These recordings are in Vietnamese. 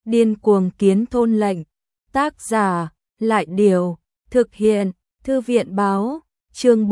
Điên cuồng kiến thôn lệnh. Tác giả, Lại Điều. Thực hiện, Thư viện báo. Chương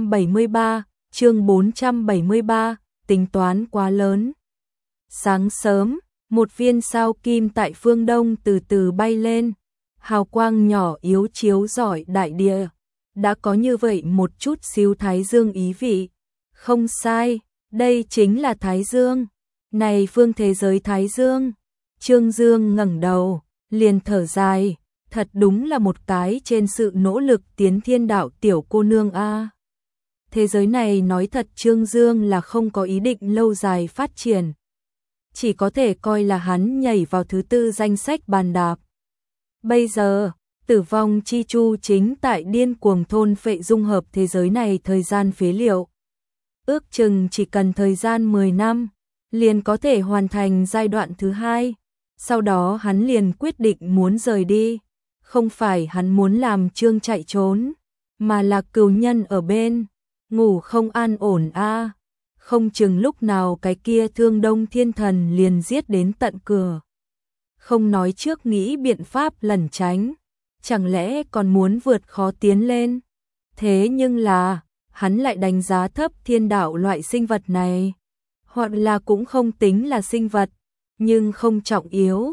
473, tính toán quá lớn. Sáng sớm, một viên sao kim tại phương đông từ từ bay lên, hào quang nhỏ yếu chiếu rọi đại địa. Đã có như vậy một chút xíu Thái Dương ý vị. Không sai, đây chính là Thái Dương. Này phương thế giới Thái Dương. Trương Dương ngẩng đầu, liền thở dài, thật đúng là một cái trên sự nỗ lực tiến thiên đạo tiểu cô nương a. Thế giới này nói thật Trương Dương là không có ý định lâu dài phát triển. Chỉ có thể coi là hắn nhảy vào thứ tư danh sách bàn đạp. Bây giờ, Tử vong chi chu chính tại điên cuồng thôn phệ dung hợp thế giới này thời gian phế liệu. Ước chừng chỉ cần thời gian 10 năm, liền có thể hoàn thành giai đoạn thứ hai. Sau đó hắn liền quyết định muốn rời đi. Không phải hắn muốn làm Trương chạy trốn, mà là cừu nhân ở bên, ngủ không an ổn a. Không chừng lúc nào cái kia Thương Đông Thiên Thần liền giết đến tận cửa. Không nói trước nghĩ biện pháp lẩn tránh, chẳng lẽ còn muốn vượt khó tiến lên. Thế nhưng là, hắn lại đánh giá thấp thiên đạo loại sinh vật này. Hoặc là cũng không tính là sinh vật, nhưng không trọng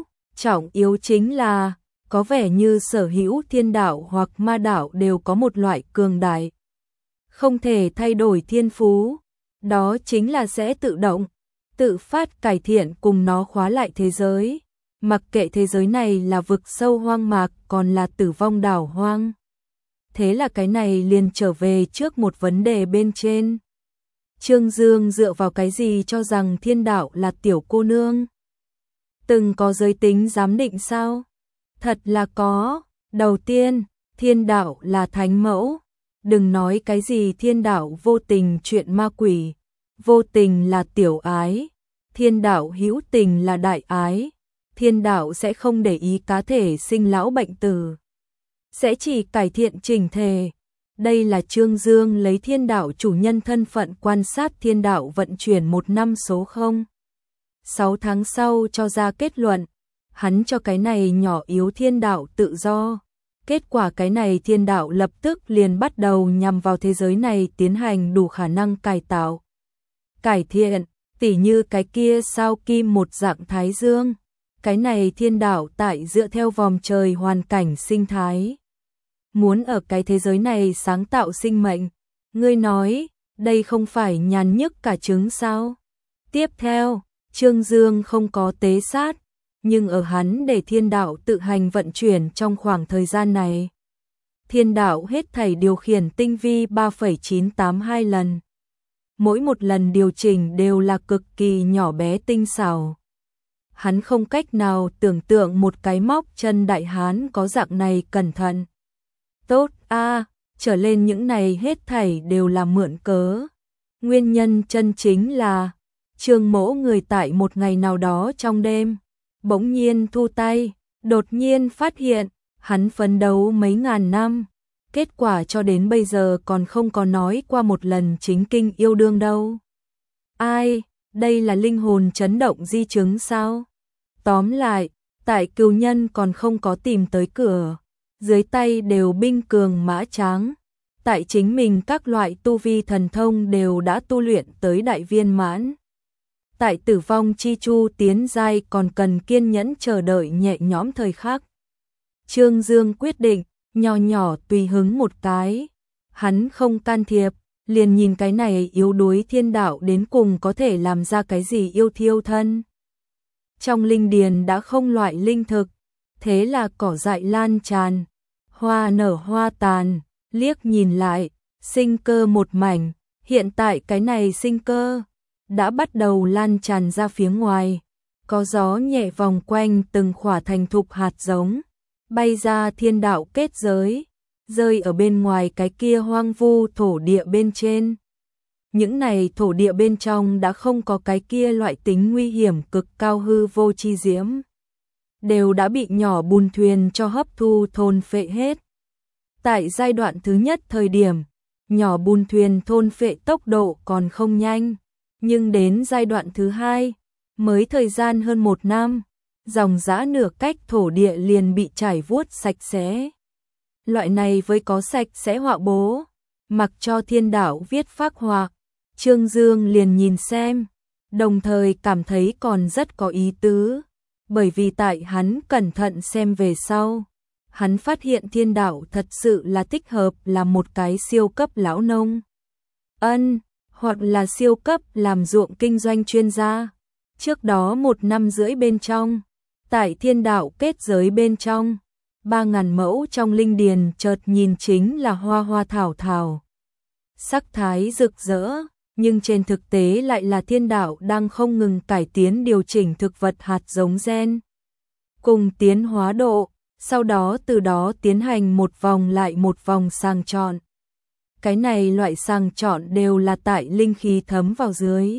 yếu chính là có vẻ như sở hữu thiên đạo hoặc ma đạo đều có một loại cường đại, không thể thay đổi thiên phú, đó chính là sẽ tự động, tự phát cải thiện cùng nó khóa lại thế giới, mặc kệ thế giới này là vực sâu hoang mạc còn là tử vong đảo hoang. Thế là cái này liền trở về trước một vấn đề bên trên. Trương Dương dựa vào cái gì cho rằng thiên đạo là tiểu cô nương? Từng có giới tính giám định sao? Thật là có. Đầu tiên, thiên đạo là thánh mẫu. Đừng nói cái gì thiên đạo vô tình chuyện ma quỷ. Vô tình là tiểu ái. Thiên đạo hữu tình là đại ái. Thiên đạo sẽ không để ý cá thể sinh lão bệnh tử. Sẽ chỉ cải thiện chỉnh thể. Đây là Trương Dương lấy thiên đạo chủ nhân thân phận quan sát thiên đạo vận chuyển một năm số 6 tháng sau cho ra kết luận. Hắn cho cái này nhỏ yếu thiên đạo tự do. Kết quả cái này thiên đạo lập tức liền bắt đầu nhằm vào thế giới này tiến hành đủ khả năng cải tạo. Cải thiện, tỉ như cái kia sao kim một dạng Thái Dương. Cái này thiên đạo tại dựa theo vòm trời hoàn cảnh sinh thái. Muốn ở cái thế giới này sáng tạo sinh mệnh. Ngươi nói, đây không phải nhàn nhức cả trứng sao? Tiếp theo, Trương Dương không có tế sát, nhưng ở hắn để thiên đạo tự hành vận chuyển trong khoảng thời gian này. Thiên đạo hết thảy điều khiển tinh vi 3,982 lần. Mỗi một lần điều chỉnh đều là cực kỳ nhỏ bé tinh xảo. Hắn không cách nào tưởng tượng một cái móc chân đại hán có dạng này cẩn thận. Tốt a, trở lên những này hết thảy đều là mượn cớ. Nguyên nhân chân chính là Trương Mỗ người tại một ngày nào đó trong đêm bỗng nhiên thu tay, đột nhiên phát hiện hắn phấn đấu mấy ngàn năm, kết quả cho đến bây giờ còn không có nói qua một lần chính kinh yêu đương đâu. Ai, đây là linh hồn chấn động di chứng sao? Tóm lại, tại cừu nhân còn không có tìm tới cửa, dưới tay đều binh cường mã tráng, tại chính mình các loại tu vi thần thông đều đã tu luyện tới đại viên mãn. Tại tử vong chi chu tiến giai còn cần kiên nhẫn chờ đợi nhẹ nhõm thời khắc. Trương Dương quyết định, nhỏ nhỏ tùy hứng một cái. Hắn không can thiệp, liền nhìn cái này yếu đuối thiên đạo đến cùng có thể làm ra cái gì yêu thiêu thân. Trong linh điền đã không loại linh thực, thế là cỏ dại lan tràn, hoa nở hoa tàn, liếc nhìn lại, sinh cơ một mảnh, hiện tại cái này sinh cơ đã bắt đầu lan tràn ra phía ngoài, có gió nhẹ vòng quanh từng khỏa thành thục hạt giống, bay ra thiên đạo kết giới, rơi ở bên ngoài cái kia hoang vu thổ địa bên trên. Những này thổ địa bên trong đã không có cái kia loại tính nguy hiểm cực cao hư vô chi diễm, đều đã bị nhỏ bùn thuyền cho hấp thu thôn phệ hết. Tại giai đoạn thứ nhất thời điểm, nhỏ bùn thuyền thôn phệ tốc độ còn không nhanh, nhưng đến giai đoạn thứ hai, mới thời gian hơn 1 năm, dòng dã nửa cách thổ địa liền bị trải vuốt sạch sẽ. Loại này với có sạch sẽ họa bố, mặc cho thiên đạo viết phác họa, Trương Dương liền nhìn xem, đồng thời cảm thấy còn rất có ý tứ, bởi vì tại hắn cẩn thận xem về sau, hắn phát hiện thiên đạo thật sự là thích hợp là một cái siêu cấp lão nông. Hoặc là siêu cấp làm ruộng kinh doanh chuyên gia. Trước đó 1 năm rưỡi bên trong, tại thiên đạo kết giới bên trong, 3.000 mẫu trong linh điền chợt nhìn chính là hoa hoa thảo thảo. Sắc thái rực rỡ, nhưng trên thực tế lại là thiên đạo đang không ngừng cải tiến điều chỉnh thực vật hạt giống gen. Cùng tiến hóa độ, sau đó từ đó tiến hành một vòng lại một vòng sàng chọn. Cái này loại sàng chọn đều là tại linh khí thấm vào dưới.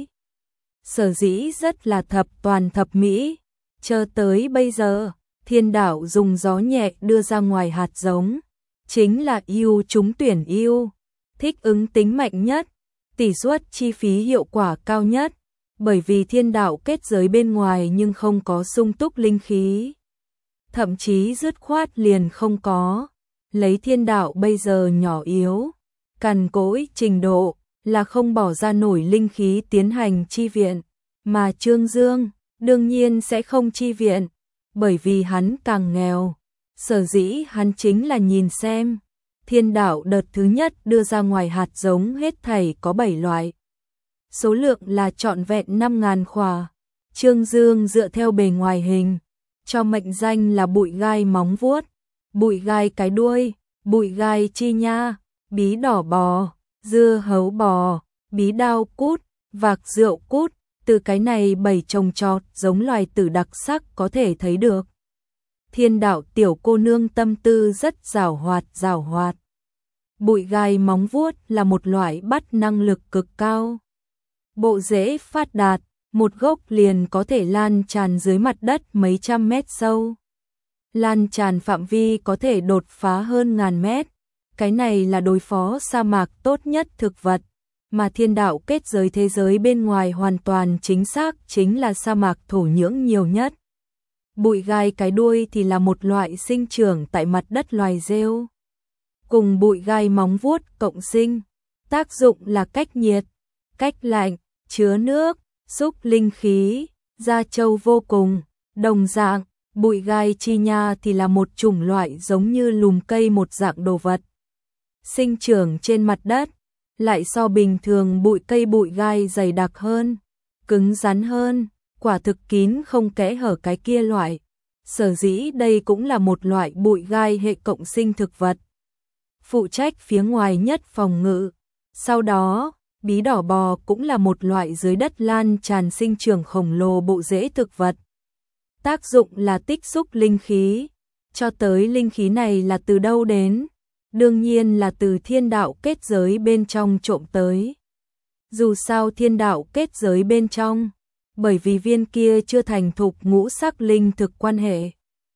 Sở dĩ rất là thập toàn thập mỹ, chờ tới bây giờ, thiên đạo dùng gió nhẹ đưa ra ngoài hạt giống, chính là ưu trúng tuyển ưu, thích ứng tính mạnh nhất, tỷ suất chi phí hiệu quả cao nhất, bởi vì thiên đạo kết giới bên ngoài nhưng không có sung túc linh khí. Thậm chí dứt khoát liền không có, lấy thiên đạo bây giờ nhỏ yếu, cằn cỗi trình độ, là không bỏ ra nổi linh khí tiến hành chi viện, mà Trương Dương đương nhiên sẽ không chi viện, bởi vì hắn càng nghèo, sở dĩ hắn chính là nhìn xem, thiên đạo đợt thứ nhất đưa ra ngoài hạt giống hết thảy có 7 loại. Số lượng là trọn vẹn 5.000 khỏa, Trương Dương dựa theo bề ngoài hình, cho mệnh danh là bụi gai móng vuốt, bụi gai cái đuôi, bụi gai chi nha, bí đỏ bò, dưa hấu bò, bí đao cút, vạc rượu cút, từ cái này 7 trồng trọt giống loài tử đặc sắc có thể thấy được. Thiên đạo tiểu cô nương tâm tư rất giảo hoạt. Bụi gai móng vuốt là một loại bắt năng lực cực cao. Bộ rễ phát đạt, một gốc liền có thể lan tràn dưới mặt đất mấy trăm mét sâu. Lan tràn phạm vi có thể đột phá hơn 1000 mét. Cái này là đối phó sa mạc tốt nhất thực vật, mà thiên đạo kết giới thế giới bên ngoài hoàn toàn chính xác chính là sa mạc thổ nhưỡng nhiều nhất. Bụi gai cái đuôi thì là một loại sinh trưởng tại mặt đất loài rêu. Cùng bụi gai móng vuốt cộng sinh, tác dụng là cách nhiệt, cách lạnh, chứa nước, xúc linh khí, da trâu vô cùng. Đồng dạng, bụi gai chi nha thì là một chủng loại giống như lùm cây một dạng đồ vật. Sinh trưởng trên mặt đất, lại so bình thường bụi cây bụi gai dày đặc hơn, cứng rắn hơn, quả thực kín không kẽ hở cái kia loại. Sở dĩ đây cũng là một loại bụi gai hệ cộng sinh thực vật. Phụ trách phía ngoài nhất phòng ngự. Sau đó, bí đỏ bò cũng là một loại dưới đất lan tràn sinh trưởng khổng lồ bộ rễ thực vật. Tác dụng là tích xúc linh khí. Cho tới linh khí này là từ đâu đến? Đương nhiên là từ thiên đạo kết giới bên trong trộm tới. Dù sao thiên đạo kết giới bên trong, bởi vì viên kia chưa thành thục ngũ sắc linh thực quan hệ,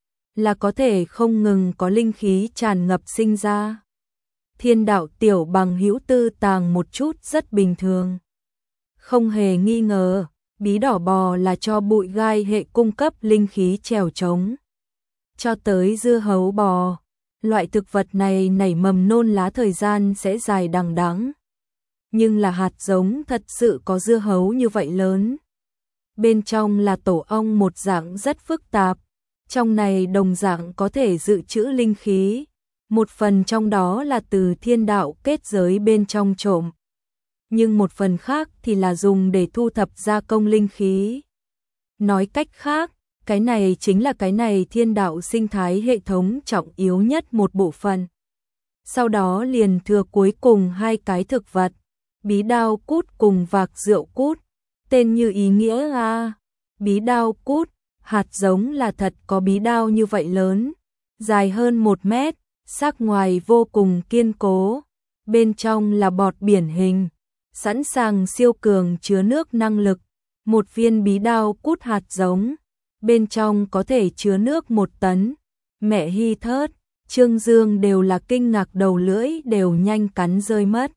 là có thể không ngừng có linh khí tràn ngập sinh ra. Thiên đạo tiểu bằng hữu tư tàng một chút rất bình thường. Không hề nghi ngờ, bí đỏ bò là cho bụi gai hệ cung cấp linh khí trèo trống. Cho tới dưa hấu bò, loại thực vật này nảy mầm nôn lá thời gian sẽ dài đằng đẵng. Nhưng là hạt giống thật sự có dưa hấu như vậy lớn. Bên trong là tổ ong một dạng rất phức tạp, trong này đồng dạng có thể dự trữ linh khí. Một phần trong đó là từ thiên đạo kết giới bên trong trộm, nhưng một phần khác thì là dùng để thu thập gia công linh khí. Nói cách khác, cái này chính là cái này thiên đạo sinh thái hệ thống trọng yếu nhất một bộ phận. Sau đó liền thừa cuối cùng 2 cái thực vật, bí đao cút cùng vạc rượu cút, tên như ý nghĩa a. Bí đao cút, hạt giống là thật có bí đao như vậy lớn, dài hơn 1 mét, sắc ngoài vô cùng kiên cố, bên trong là bọt biển hình, sẵn sàng siêu cường chứa nước năng lực. Một viên bí đao cút hạt giống, bên trong có thể chứa nước 1 tấn. Mẹ hi thớt, Trương Dương đều là kinh ngạc, đầu lưỡi đều nhanh cắn rơi mất.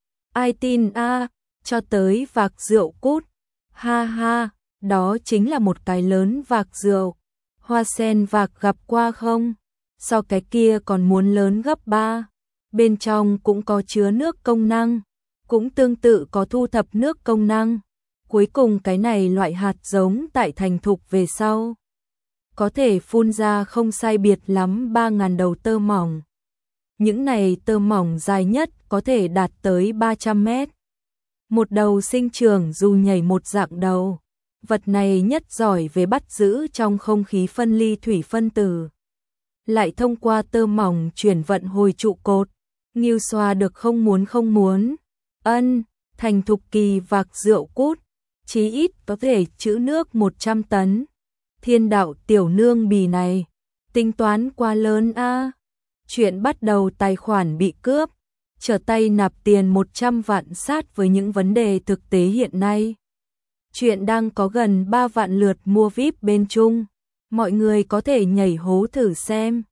Ai tin a, cho tới vạc rượu cút. Ha ha, đó chính là một cái lớn vạc rượu, Hoa sen vạc gặp qua không? So cái kia còn muốn lớn gấp 3. Bên trong cũng có chứa nước công năng, cũng tương tự có thu thập nước công năng. Cuối cùng cái này loại hạt giống tại thành thục về sau, có thể phun ra không sai biệt lắm 3.000 đầu tơ mỏng. Những này tơ mỏng dài nhất có thể đạt tới 300 mét. Một đầu sinh trưởng dù nhảy một dạng đầu. Vật này nhất giỏi về bắt giữ trong không khí phân ly thủy phân tử. Lại thông qua tơ mỏng chuyển vận hồi trụ cột. Nghiêu xoa được không muốn. Thành thục kỳ vạc rượu cút. Chí ít có thể trữ nước 100 tấn. Thiên đạo tiểu nương bì này. Tính toán quá lớn a. Chuyện bắt đầu tài khoản bị cướp. Trở tay nạp tiền 100 vạn sát với những vấn đề thực tế hiện nay. Chuyện đang có gần 3 vạn lượt mua VIP bên Trung. Mọi người có thể nhảy hố thử xem.